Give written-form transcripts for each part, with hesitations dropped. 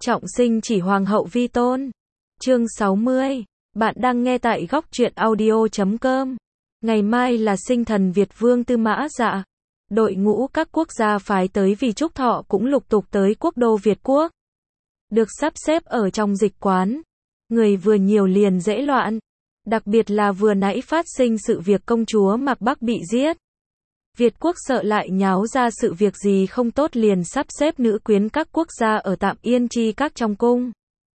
Trọng sinh chỉ hoàng hậu vi tôn. Chương 60. Bạn đang nghe tại góc truyện audio.com. Ngày mai là sinh thần Việt Vương Tư Mã Dạ. Đội ngũ các quốc gia phái tới vì chúc thọ cũng lục tục tới quốc đô Việt Quốc. Được sắp xếp ở trong dịch quán. Người vừa nhiều liền dễ loạn. Đặc biệt là vừa nãy phát sinh sự việc công chúa Mạc Bắc bị giết. Việt Quốc sợ lại nháo ra sự việc gì không tốt liền sắp xếp nữ quyến các quốc gia ở tạm yên chi các trong cung.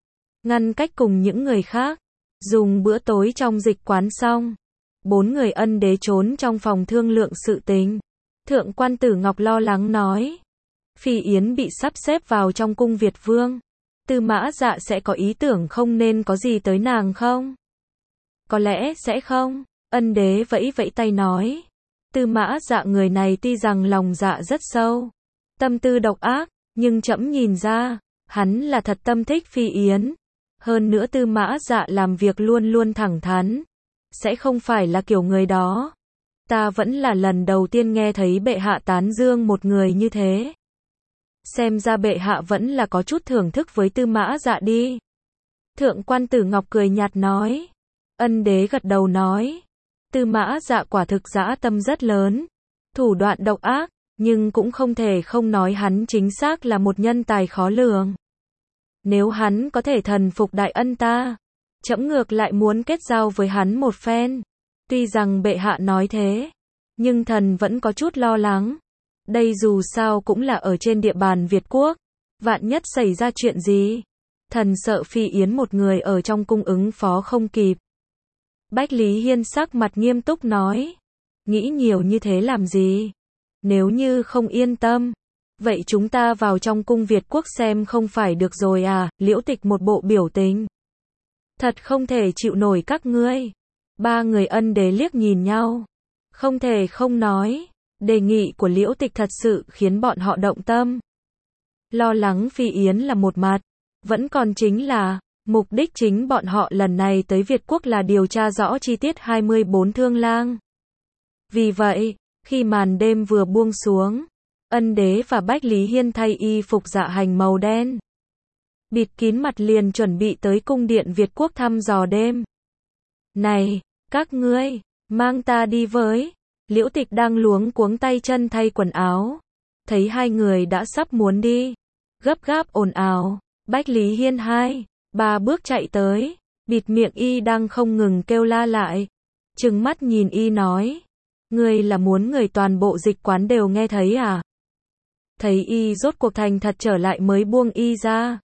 Ngăn cách cùng những người khác. Dùng bữa tối trong dịch quán xong. 4 người ân đế trốn trong phòng thương lượng sự tình. Thượng quan Tử Ngọc lo lắng nói. Phi Yến bị sắp xếp vào trong cung Việt Vương. Tư Mã Dạ sẽ có ý tưởng không nên có gì tới nàng không? Có lẽ sẽ không. Ân đế vẫy vẫy tay nói. Tư Mã Dạ người này tuy rằng lòng dạ rất sâu, tâm tư độc ác, nhưng trẫm nhìn ra, hắn là thật tâm thích Phi Yến. Hơn nữa Tư Mã Dạ làm việc luôn luôn thẳng thắn, sẽ không phải là kiểu người đó. Ta vẫn là lần đầu tiên nghe thấy bệ hạ tán dương một người như thế. Xem ra bệ hạ vẫn là có chút thưởng thức với Tư Mã Dạ đi. Thượng quan Tử Ngọc cười nhạt nói. Ân đế gật đầu nói. Tư Mã Dạ quả thực dã tâm rất lớn, thủ đoạn độc ác, nhưng cũng không thể không nói hắn chính xác là một nhân tài khó lường. Nếu hắn có thể thần phục đại ân ta, trẫm ngược lại muốn kết giao với hắn một phen. Tuy rằng bệ hạ nói thế, nhưng thần vẫn có chút lo lắng. Đây dù sao cũng là ở trên địa bàn Việt Quốc, vạn nhất xảy ra chuyện gì, thần sợ Phi Yến một người ở trong cung ứng phó không kịp. Bách Lý Hiên sắc mặt nghiêm túc nói. Nghĩ nhiều như thế làm gì? Nếu như không yên tâm, vậy chúng ta vào trong cung Việt Quốc xem không phải được rồi à? Liễu Tịch một bộ biểu tình. Thật không thể chịu nổi các ngươi. Ba người ân đế liếc nhìn nhau. Không thể không nói. Đề nghị của Liễu Tịch thật sự khiến bọn họ động tâm. Lo lắng Phi Yến là một mặt. Vẫn còn chính là mục đích chính bọn họ lần này tới Việt Quốc là điều tra rõ chi tiết 24 thương lang. Vì vậy, khi màn đêm vừa buông xuống, ân đế và Bách Lý Hiên thay y phục dạ hành màu đen. Bịt kín mặt liền chuẩn bị tới cung điện Việt Quốc thăm dò đêm. Này, các ngươi, mang ta đi với. Liễu Tịch đang luống cuống tay chân thay quần áo. Thấy hai người đã sắp muốn đi. Gấp gáp ồn ào. Bách Lý Hiên 2-3 bước chạy tới, bịt miệng y đang không ngừng kêu la lại. Trừng mắt nhìn y nói. Ngươi là muốn người toàn bộ dịch quán đều nghe thấy à? Thấy y rốt cuộc thành thật trở lại mới buông y ra.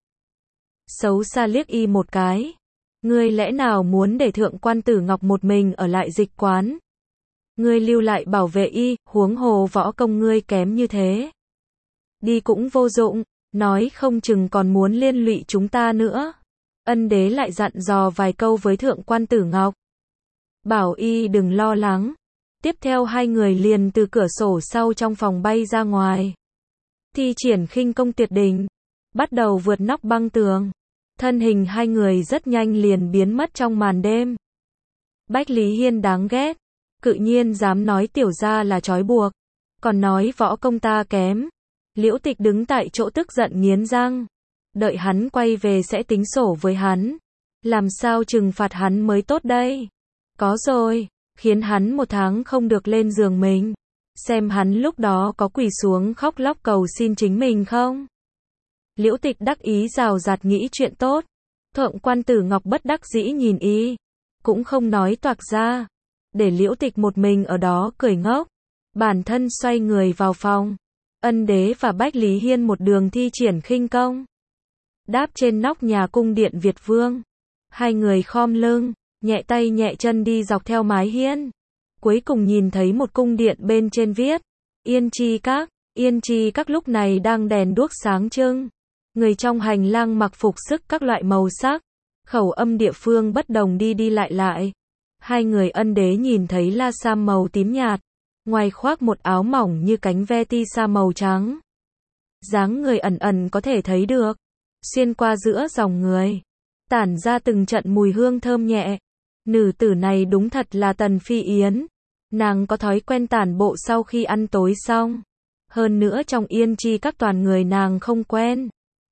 Xấu xa liếc y một cái. Ngươi lẽ nào muốn để Thượng quan Tử Ngọc một mình ở lại dịch quán? Ngươi lưu lại bảo vệ y, huống hồ võ công ngươi kém như thế. Đi cũng vô dụng. Nói không chừng còn muốn liên lụy chúng ta nữa. Ân đế lại dặn dò vài câu với Thượng quan Tử Ngọc. Bảo y đừng lo lắng. Tiếp theo hai người liền từ cửa sổ sau trong phòng bay ra ngoài. Thi triển khinh công tuyệt đỉnh. Bắt đầu vượt nóc băng tường. Thân hình hai người rất nhanh liền biến mất trong màn đêm. Bách Lý Hiên đáng ghét. Cự nhiên dám nói tiểu gia là trói buộc. Còn nói võ công ta kém. Liễu Tịch đứng tại chỗ tức giận nghiến răng. Đợi hắn quay về sẽ tính sổ với hắn. Làm sao trừng phạt hắn mới tốt đây? Có rồi, khiến hắn 1 tháng không được lên giường mình. Xem hắn lúc đó có quỳ xuống khóc lóc cầu xin chính mình không? Liễu Tịch đắc ý rào rạt nghĩ chuyện tốt. Thượng quan Tử Ngọc bất đắc dĩ nhìn y. Cũng không nói toạc ra. Để Liễu Tịch một mình ở đó cười ngốc. Bản thân xoay người vào phòng. Ân đế và Bách Lý Hiên một đường thi triển khinh công. Đáp trên nóc nhà cung điện Việt Vương. Hai người khom lưng, nhẹ tay nhẹ chân đi dọc theo mái hiên. Cuối cùng nhìn thấy một cung điện bên trên viết. Yên Chi Các. Yên Chi Các lúc này đang đèn đuốc sáng trưng. Người trong hành lang mặc phục sức các loại màu sắc. Khẩu âm địa phương bất đồng đi lại lại. Hai người ân đế nhìn thấy la sam màu tím nhạt. Ngoài khoác một áo mỏng như cánh ve ti sa màu trắng. Dáng người ẩn ẩn có thể thấy được. Xuyên qua giữa dòng người. Tản ra từng trận mùi hương thơm nhẹ. Nữ tử này đúng thật là Tần Phi Yến. Nàng có thói quen tản bộ sau khi ăn tối xong. Hơn nữa trong Yên Chi Các toàn người nàng không quen.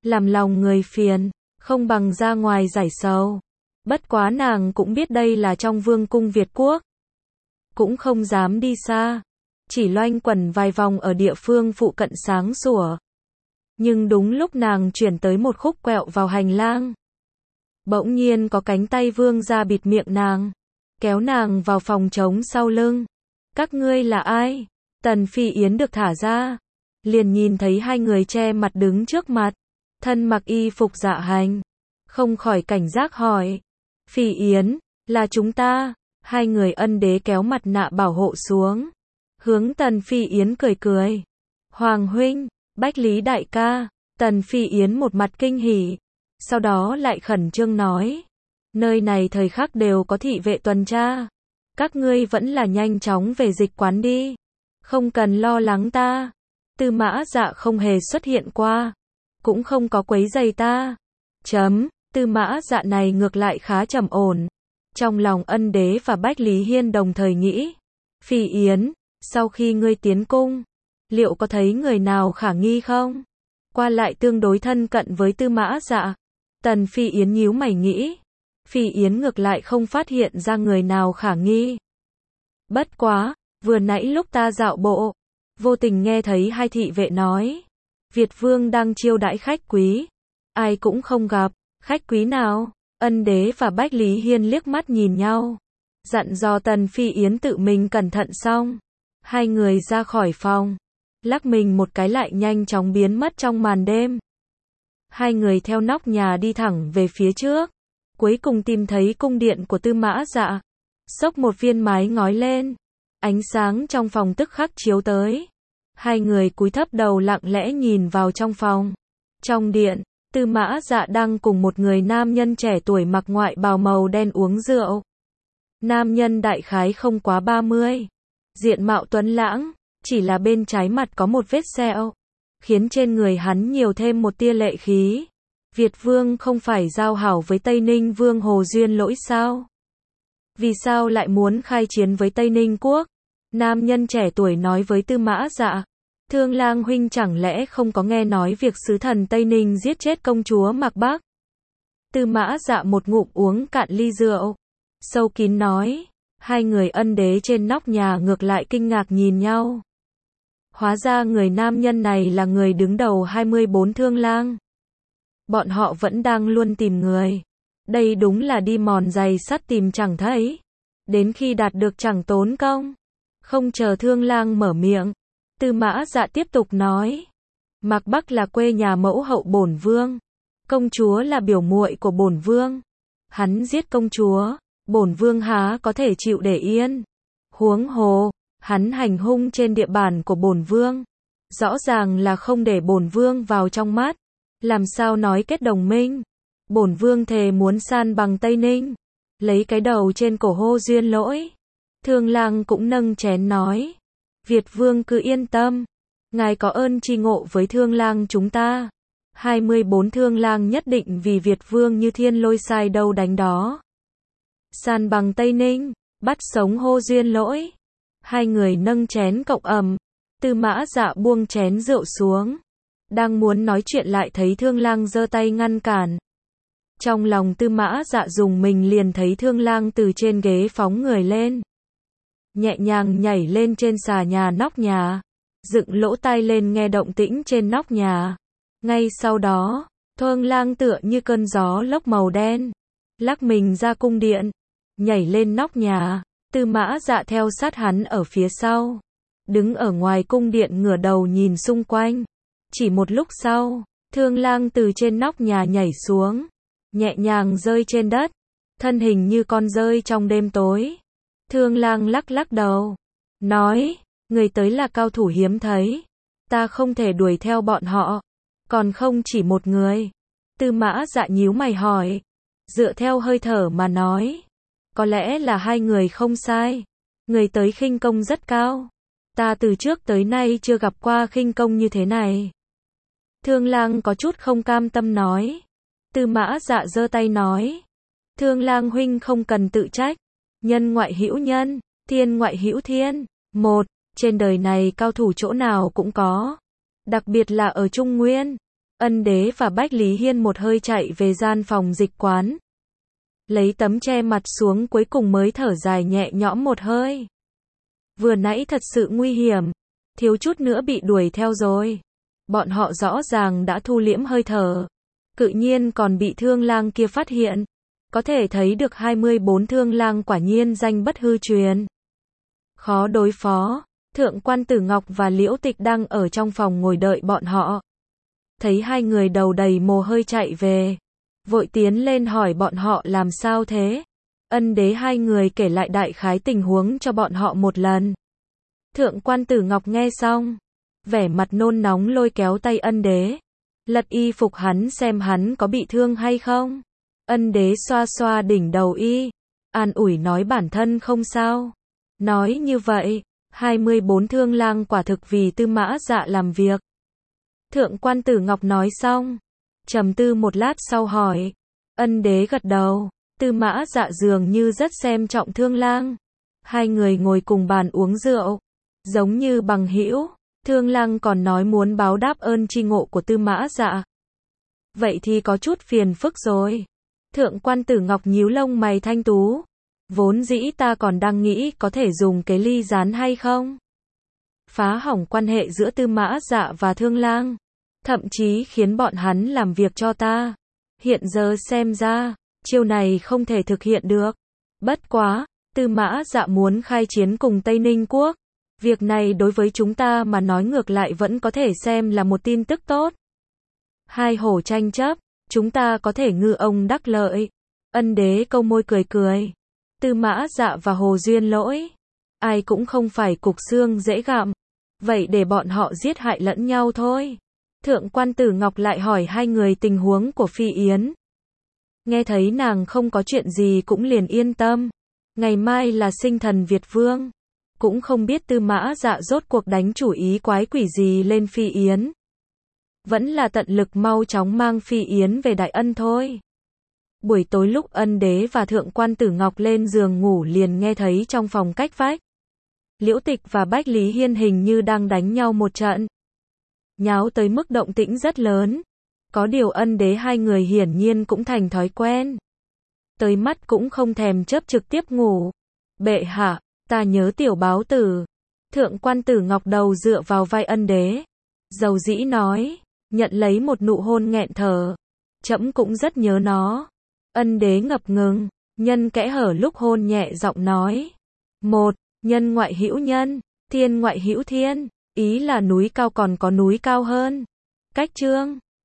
làm lòng người phiền, không bằng ra ngoài giải sầu. Bất quá nàng cũng biết đây là trong vương cung Việt quốc. Cũng không dám đi xa, chỉ loanh quẩn vài vòng ở địa phương phụ cận sáng sủa. Nhưng đúng lúc nàng chuyển tới một khúc quẹo vào hành lang, bỗng nhiên có cánh tay vương ra bịt miệng nàng, kéo nàng vào phòng trống sau lưng. Các ngươi là ai? Tần Phi Yến được thả ra, liền nhìn thấy hai người che mặt đứng trước mặt, thân mặc y phục dạ hành, không khỏi cảnh giác hỏi. Phi Yến, là chúng ta. Hai người ân đế kéo mặt nạ bảo hộ xuống, hướng Tần Phi Yến cười cười. Hoàng huynh, Bách Lý đại ca. Tần Phi Yến một mặt kinh hỉ, sau đó lại khẩn trương nói, nơi này thời khắc đều có thị vệ tuần tra, các ngươi vẫn là nhanh chóng về dịch quán đi, không cần lo lắng ta. Tư Mã Dạ không hề xuất hiện qua, cũng không có quấy rầy ta. Tư Mã Dạ này ngược lại khá trầm ổn. Trong lòng ân đế và Bách Lý Hiên đồng thời nghĩ, Phi Yến, sau khi ngươi tiến cung, liệu có thấy người nào khả nghi không? Qua lại tương đối thân cận với Tư Mã Dạ. Tần Phi Yến nhíu mày nghĩ, Phi Yến ngược lại không phát hiện ra người nào khả nghi. Bất quá, vừa nãy lúc ta dạo bộ, vô tình nghe thấy hai thị vệ nói, Việt Vương đang chiêu đãi khách quý, ai cũng không gặp. Khách quý nào? Ân đế và Bách Lý Hiên liếc mắt nhìn nhau, dặn dò Tần Phi Yến tự mình cẩn thận xong, hai người ra khỏi phòng, lắc mình một cái lại nhanh chóng biến mất trong màn đêm. Hai người theo nóc nhà đi thẳng về phía trước, cuối cùng tìm thấy cung điện của Tư Mã Dạ. Xốc một viên mái ngói lên, ánh sáng trong phòng tức khắc chiếu tới. Hai người cúi thấp đầu lặng lẽ nhìn vào trong phòng. Trong điện, Tư Mã Dạ đang cùng một người nam nhân trẻ tuổi mặc ngoại bào màu đen uống rượu. Nam nhân đại khái không quá 30, diện mạo tuấn lãng, chỉ là bên trái mặt có một vết sẹo, khiến trên người hắn nhiều thêm một tia lệ khí. Việt Vương không phải giao hảo với Tây Ninh Vương Hồ Duyên Lỗi sao? Vì sao lại muốn khai chiến với Tây Ninh quốc? Nam nhân trẻ tuổi nói với Tư Mã Dạ, Thương Lang huynh chẳng lẽ không có nghe nói việc sứ thần Tây Ninh giết chết công chúa Mạc Bắc? Tư Mã Dạ một ngụm uống cạn ly rượu, sâu kín nói. Hai người ân đế trên nóc nhà ngược lại kinh ngạc nhìn nhau. Hóa ra người nam nhân này là người đứng đầu 24 thương lang. Bọn họ vẫn đang luôn tìm người. Đây đúng là đi mòn giày sắt tìm chẳng thấy, đến khi đạt được chẳng tốn công. Không chờ thương lang mở miệng, Tư Mã Dạ tiếp tục nói. Mạc Bắc là quê nhà mẫu hậu bổn vương, công chúa là biểu muội của bổn vương. Hắn giết công chúa, bổn vương há có thể chịu để yên. Huống hồ, hắn hành hung trên địa bàn của bổn vương, rõ ràng là không để bổn vương vào trong mắt, làm sao nói kết đồng minh. Bổn vương thề muốn san bằng Tây Ninh, lấy cái đầu trên cổ Hồ Duyên Lỗi. Thương lang cũng nâng chén nói, Việt Vương cứ yên tâm, ngài có ơn tri ngộ với thương lang chúng ta. 24 thương lang nhất định vì Việt Vương như thiên lôi sai đâu đánh đó. San bằng Tây Ninh, bắt sống Hồ Duyên Lỗi. Hai người nâng chén cộng ầm. Tư Mã Dạ buông chén rượu xuống, đang muốn nói chuyện lại thấy thương lang giơ tay ngăn cản. Trong lòng Tư Mã Dạ dùng mình liền thấy thương lang từ trên ghế phóng người lên, nhẹ nhàng nhảy lên trên xà nhà nóc nhà, dựng lỗ tai lên nghe động tĩnh trên nóc nhà. Ngay sau đó, thương lang tựa như cơn gió lốc màu đen, lắc mình ra cung điện, nhảy lên nóc nhà. Tư Mã Dạ theo sát hắn ở phía sau, đứng ở ngoài cung điện ngửa đầu nhìn xung quanh. Chỉ một lúc sau, thương lang từ trên nóc nhà nhảy xuống, nhẹ nhàng rơi trên đất, thân hình như con dơi trong đêm tối. Thương lang lắc lắc đầu, nói, người tới là cao thủ hiếm thấy, ta không thể đuổi theo bọn họ, còn không chỉ một người. Tư Mã Dạ nhíu mày hỏi, dựa theo hơi thở mà nói, có lẽ là hai người không sai. Người tới khinh công rất cao, ta từ trước tới nay chưa gặp qua khinh công như thế này. Thương lang có chút không cam tâm nói. Tư Mã Dạ giơ tay nói, Thương lang huynh không cần tự trách, nhân ngoại hữu nhân, thiên ngoại hữu thiên. Trên đời này cao thủ chỗ nào cũng có, đặc biệt là ở Trung Nguyên. Ân Đế và Bách Lý Hiên một hơi chạy về gian phòng dịch quán. Lấy tấm che mặt xuống cuối cùng mới thở dài nhẹ nhõm một hơi. Vừa nãy thật sự nguy hiểm, thiếu chút nữa bị đuổi theo rồi. Bọn họ rõ ràng đã thu liễm hơi thở, cự nhiên còn bị Thương Lang kia phát hiện. Có thể thấy được 24 Thương Lang quả nhiên danh bất hư truyền. Khó đối phó. Thượng quan Tử Ngọc và Liễu Tịch đang ở trong phòng ngồi đợi bọn họ. Thấy hai người đầu đầy mồ hôi chạy về, vội tiến lên hỏi bọn họ làm sao thế. Ân Đế hai người kể lại đại khái tình huống cho bọn họ một lần. Thượng quan Tử Ngọc nghe xong, vẻ mặt nôn nóng lôi kéo tay Ân Đế, lật y phục hắn xem hắn có bị thương hay không. Ân Đế xoa xoa đỉnh đầu y, an ủi nói bản thân không sao. Nói như vậy, 24 Thương Lang quả thực vì Tư Mã Dạ làm việc. Thượng quan Tử Ngọc nói xong, trầm tư một lát sau hỏi. Ân Đế gật đầu, Tư Mã Dạ dường như rất xem trọng Thương Lang. Hai người ngồi cùng bàn uống rượu, giống như bằng hữu. Thương Lang còn nói muốn báo đáp ơn tri ngộ của Tư Mã Dạ. Vậy thì có chút phiền phức rồi. Thượng quan Tử Ngọc nhíu lông mày thanh tú. Vốn dĩ ta còn đang nghĩ có thể dùng cái ly rán hay không. Phá hỏng quan hệ giữa Tư Mã Dạ và Thương Lang. Thậm chí khiến bọn hắn làm việc cho ta. Hiện giờ xem ra, chiêu này không thể thực hiện được. Bất quá, Tư Mã Dạ muốn khai chiến cùng Tây Ninh Quốc. Việc này đối với chúng ta mà nói ngược lại vẫn có thể xem là một tin tức tốt. Hai hổ tranh chấp, chúng ta có thể ngư ông đắc lợi. Ân Đế câu môi cười cười. Tư Mã Dạ và Hồ Duyên Lỗi, ai cũng không phải cục xương dễ gặm. Vậy để bọn họ giết hại lẫn nhau thôi. Thượng quan Tử Ngọc lại hỏi hai người tình huống của Phi Yến. Nghe thấy nàng không có chuyện gì cũng liền yên tâm. Ngày mai là sinh thần Việt Vương. Cũng không biết Tư Mã Dạ rốt cuộc đánh chủ ý quái quỷ gì lên Phi Yến. Vẫn là tận lực mau chóng mang Phi Yến về Đại Ân thôi. Buổi tối lúc Ân Đế và Thượng quan Tử Ngọc lên giường ngủ liền nghe thấy trong phòng cách vách. Liễu Tịch và Bách Lý Hiên hình như đang đánh nhau một trận. Nháo tới mức động tĩnh rất lớn. Có điều Ân Đế hai người hiển nhiên cũng thành thói quen. Tới mắt cũng không thèm chớp trực tiếp ngủ. Bệ hạ, ta nhớ tiểu báo tử. Thượng quan Tử Ngọc đầu dựa vào vai Ân Đế. Dầu dĩ nói, nhận lấy một nụ hôn nghẹn thở. Trẫm cũng rất nhớ nó. Ân Đế ngập ngừng, nhân kẽ hở lúc hôn nhẹ giọng nói. Một, nhân ngoại hữu nhân, thiên ngoại hữu thiên. Ý là núi cao còn có núi cao hơn. Cách chương